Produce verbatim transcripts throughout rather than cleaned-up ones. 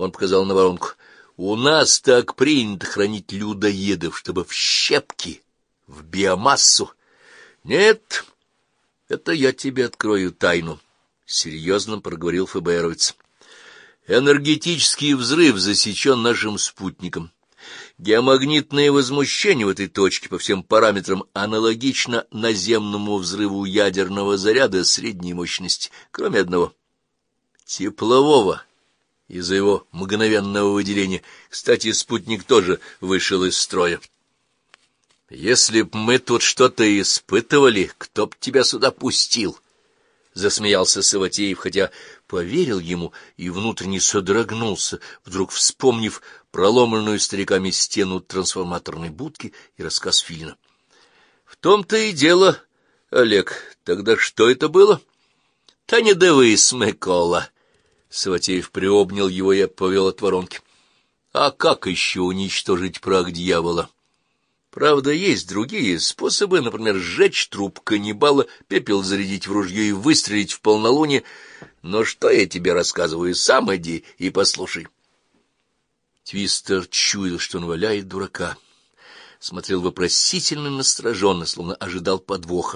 Он показал на воронку. У нас так принято хранить людоедов, чтобы в щепки, в биомассу. Нет, это я тебе открою тайну, — серьезно проговорил ФБРовец. Энергетический взрыв засечен нашим спутником. Геомагнитное возмущение в этой точке по всем параметрам аналогично наземному взрыву ядерного заряда средней мощности, кроме одного — теплового, из-за его мгновенного выделения. Кстати, спутник тоже вышел из строя. Если б мы тут что-то испытывали, кто б тебя сюда пустил? — засмеялся Саватеев, хотя поверил ему и внутренне содрогнулся, вдруг вспомнив проломанную стариками стену трансформаторной будки и рассказ Филина. — В том-то и дело, Олег. Тогда что это было? — Та не дивись, Микола. Саватеев приобнял его и повел от воронки. — А как еще уничтожить прах дьявола? Правда, есть другие способы, например, сжечь труп каннибала, пепел зарядить в ружье и выстрелить в полнолуние. Но что я тебе рассказываю, сам иди и послушай. Твистер чуял, что он валяет дурака. Смотрел вопросительно и настороженно, словно ожидал подвоха.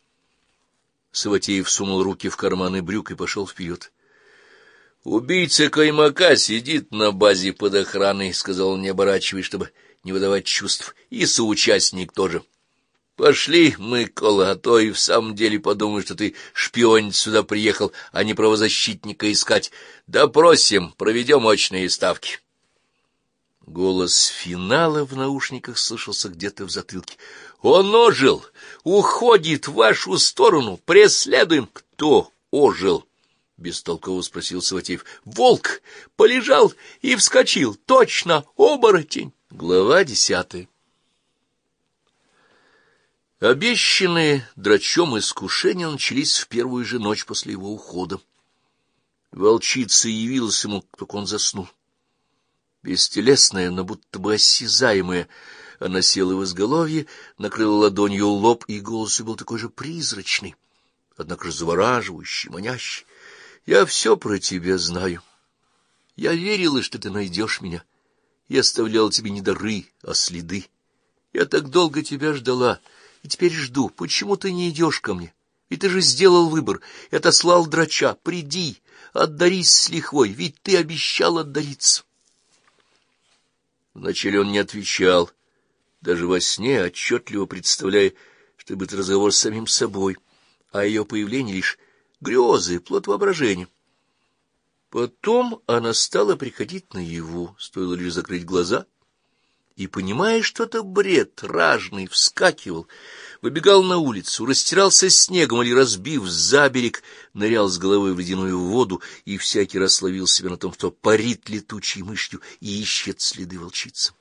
Саватеев сунул руки в карманы брюк и пошел вперед. — Убийца Каймака сидит на базе под охраной, — сказал он, не оборачиваясь, чтобы не выдавать чувств, — и соучастник тоже. Пошли, Микола, а то и в самом деле подумаю, что ты шпионить сюда приехал, а не правозащитника искать. Допросим, проведем очные ставки. Голос Финала в наушниках слышался где-то в затылке. — Он ожил! Уходит в вашу сторону! Преследуем! — Кто ожил? — бестолково спросил Саватеев. — Волк! Полежал и вскочил! Точно! Оборотень! Глава десятая. Обещанные драчом искушения начались в первую же ночь после его ухода. Волчица явилась ему, как он заснул. Бестелесная, но будто бы осязаемая, она села в изголовье, накрыла ладонью лоб, и голос ее был такой же призрачный, однако же завораживающий, манящий. — Я все про тебя знаю. Я верила, что ты найдешь меня. Я оставляла тебе не дары, а следы. Я так долго тебя ждала, и теперь жду. Почему ты не идешь ко мне? Ведь ты же сделал выбор и отослал драча. Приди, отдарись с лихвой, ведь ты обещал отдариться. Вначале он не отвечал, даже во сне, отчетливо представляя, что это разговор с самим собой, а ее появление лишь грезы, плод воображения. Потом она стала приходить наяву, стоило лишь закрыть глаза, и, понимая, что это бред, ражный вскакивал, выбегал на улицу, растирался снегом или, разбив за берег, нырял с головой в ледяную воду и всякий раз ловил себя на том, что парит летучей мышью и ищет следы волчицы.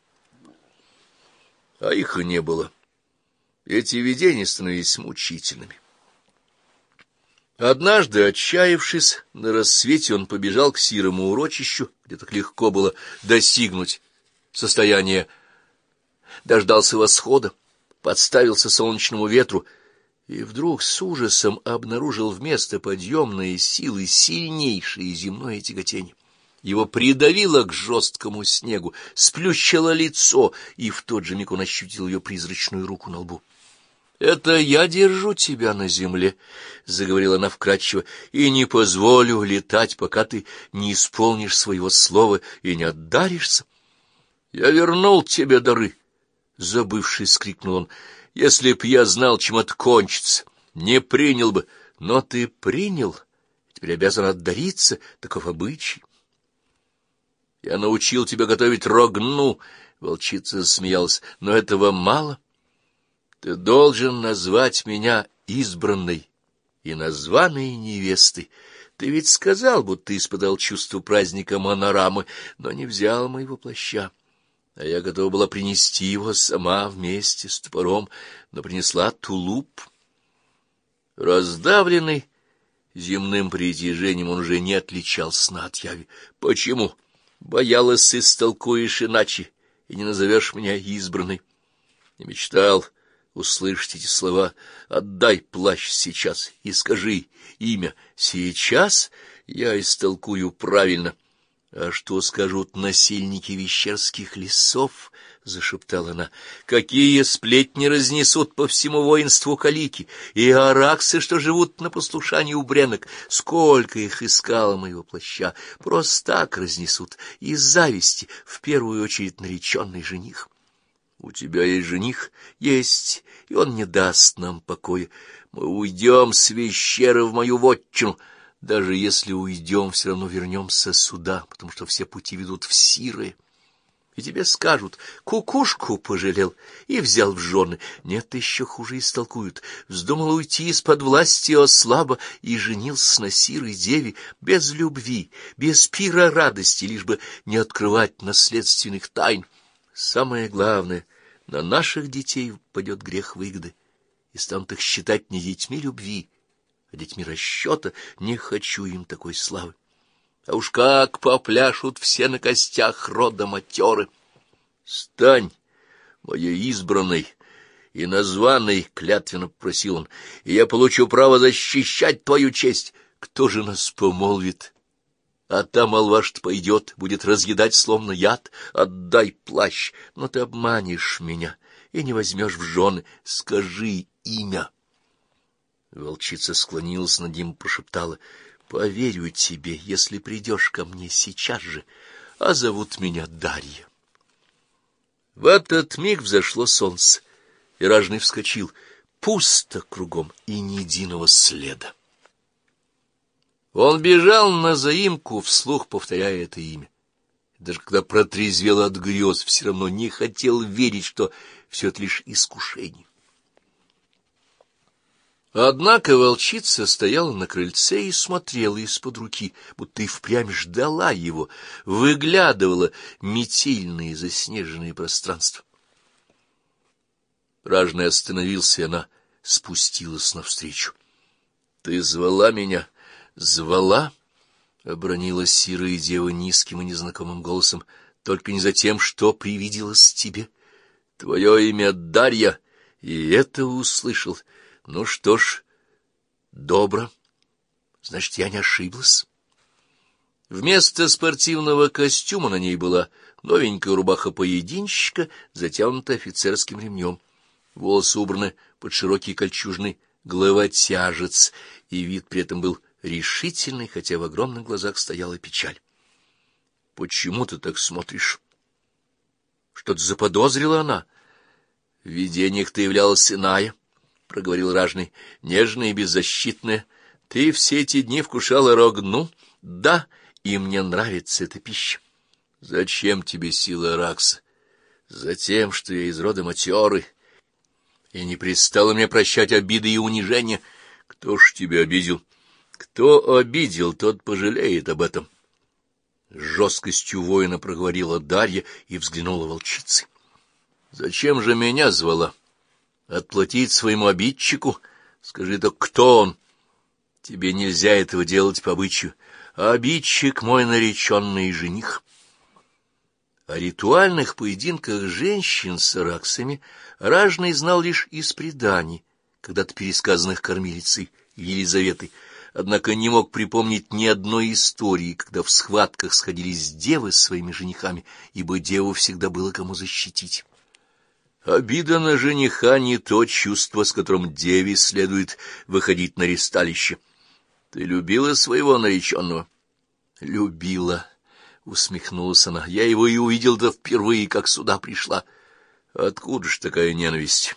А их и не было. Эти видения становились мучительными. Однажды, отчаявшись, на рассвете он побежал к сирому урочищу, где так легко было достигнуть состояния, дождался восхода, подставился солнечному ветру и вдруг с ужасом обнаружил вместо подъемной силы сильнейшее земное тяготение. Его придавило к жесткому снегу, сплющило лицо, и в тот же миг он ощутил ее призрачную руку на лбу. — Это я держу тебя на земле, — заговорила она вкрадчиво, — и не позволю летать, пока ты не исполнишь своего слова и не отдаришься. — Я вернул тебе дары, — забывшись, скрикнул он. — Если б я знал, чем это кончится, не принял бы. Но ты принял, теперь обязан отдариться, таков обычай. — Я научил тебя готовить рогну, — волчица засмеялась, — но этого мало. Ты должен назвать меня избранной и названной невестой. Ты ведь сказал, будто испытал чувство праздника Монорамы, но не взял моего плаща. А я готова была принести его сама вместе с топором, но принесла тулуп. Раздавленный земным притяжением, он уже не отличал сна от яви. Почему? Боялась, истолкуешь иначе, и не назовешь меня избранной. Не мечтал услышать эти слова. Отдай плащ сейчас и скажи имя. Сейчас я истолкую правильно. — А что скажут насильники вещерских лесов? — зашептала она. — Какие сплетни разнесут по всему воинству калики и араксы, что живут на послушании у бренок. Сколько их искало моего плаща! Просто так разнесут, из зависти, в первую очередь нареченный жених. — У тебя есть жених? — Есть, и он не даст нам покоя. Мы уйдем с Вещеры в мою вотчину. Даже если уйдем, все равно вернемся сюда, потому что все пути ведут в Сиры. И тебе скажут: кукушку пожалел и взял в жены. Нет, еще хуже истолкуют. Вздумал уйти из-под власти ослаба и женился на сирой деве без любви, без пира радости, лишь бы не открывать наследственных тайн. Самое главное, на наших детей падет грех выгоды, и станут их считать не детьми любви, а детьми расчета. Не хочу им такой славы. А уж как попляшут все на костях рода матеры! Стань моей избранной и названной, — клятвенно попросил он, — и я получу право защищать твою честь. Кто же нас помолвит? А та молва, что пойдет, будет разъедать словно яд. Отдай плащ, но ты обманешь меня и не возьмешь в жены. Скажи имя. Волчица склонилась над ним и прошептала: — Поверю тебе, если придешь ко мне сейчас же, а зовут меня Дарья. В этот миг взошло солнце, и ражный вскочил. Пусто кругом и ни единого следа. Он бежал на заимку, вслух повторяя это имя. Даже когда протрезвел от грез, все равно не хотел верить, что все это лишь искушение. Однако волчица стояла на крыльце и смотрела из-под руки, будто и впрямь ждала его, выглядывала метельные заснеженные пространства. Ражный остановился, и она спустилась навстречу. — Ты звала меня? — Звала? — обронила сирая дева низким и незнакомым голосом. — Только не за тем, что привиделось тебе. Твое имя Дарья, и это услышал. Ну что ж, добро. Значит, я не ошиблась. Вместо спортивного костюма на ней была новенькая рубаха-поединщика, затянутая офицерским ремнем. Волосы убраны под широкий кольчужный главотяжец, и вид при этом был решительный, хотя в огромных глазах стояла печаль. — Почему ты так смотришь? Что-то заподозрила она? — В видениях ты являлась иная, — проговорил ражный, — нежная и беззащитная. Ты все эти дни вкушала рогну? Да, и мне нравится эта пища. Зачем тебе сила Аракса? Затем, что я из рода матеры, и не пристало мне прощать обиды и унижения. Кто ж тебя обидел? Кто обидел, тот пожалеет об этом. С жесткостью воина проговорила Дарья и взглянула волчице. Зачем же меня звала? Отплатить своему обидчику? Скажи, то кто он? Тебе нельзя этого делать по обычаю. Обидчик мой нареченный жених. О ритуальных поединках женщин с араксами ражный знал лишь из преданий, когда-то пересказанных кормилицей Елизаветой, однако не мог припомнить ни одной истории, когда в схватках сходились девы с своими женихами, ибо деву всегда было кому защитить. Обида на жениха — не то чувство, с которым деве следует выходить на ристалище. Ты любила своего нареченного? — Любила, — усмехнулась она. — Я его и увидел-то впервые, как сюда пришла. Откуда ж такая ненависть?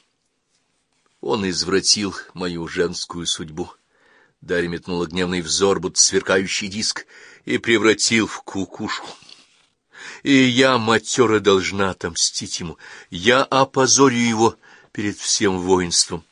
Он извратил мою женскую судьбу. Дарья метнула гневный взор, будто сверкающий диск, и превратил в кукушку. И я, матера, должна отомстить ему. Я опозорю его перед всем воинством.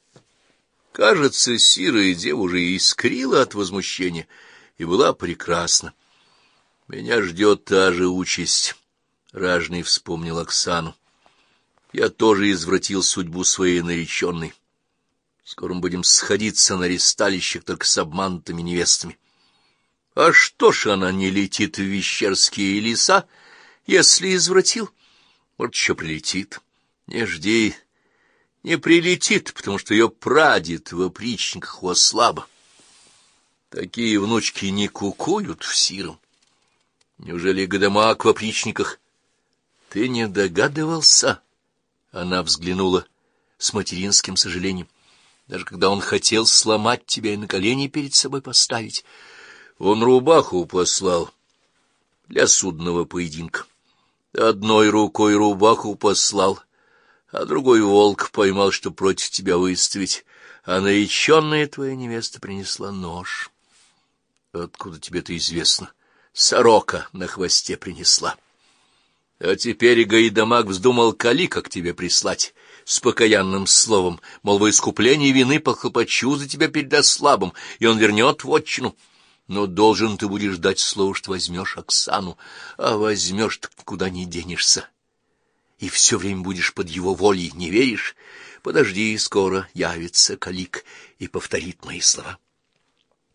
Кажется, сирая дева уже искрила от возмущения и была прекрасна. Меня ждет та же участь. Ражный вспомнил Оксану. Я тоже извратил судьбу своей нареченной. Скоро мы будем сходиться на ристалищах только с обманутыми невестами. А что ж она не летит в Вещерские леса, если извратил? Вот еще прилетит. Не жди, не прилетит, потому что ее прадед в опричниках у ослаба. Такие внучки не кукуют в сиром. Неужели Гайдамак в опричниках? Ты не догадывался? Она взглянула с материнским сожалением. Даже когда он хотел сломать тебя и на колени перед собой поставить, он рубаху послал для судного поединка. Одной рукой рубаху послал, а другой волк поймал, что против тебя выставить, а нареченная твоя невеста принесла нож. Откуда тебе это известно? Сорока на хвосте принесла. А теперь Гайдамак вздумал Калика к тебе прислать с покаянным словом, мол, во искупление вины похлопочу за тебя перед ослабом, и он вернет вотчину. Но должен ты будешь дать слово, что возьмешь Оксану, а возьмешь, так никуда не денешься. И все время будешь под его волей, не веришь? Подожди, скоро явится Калик и повторит мои слова.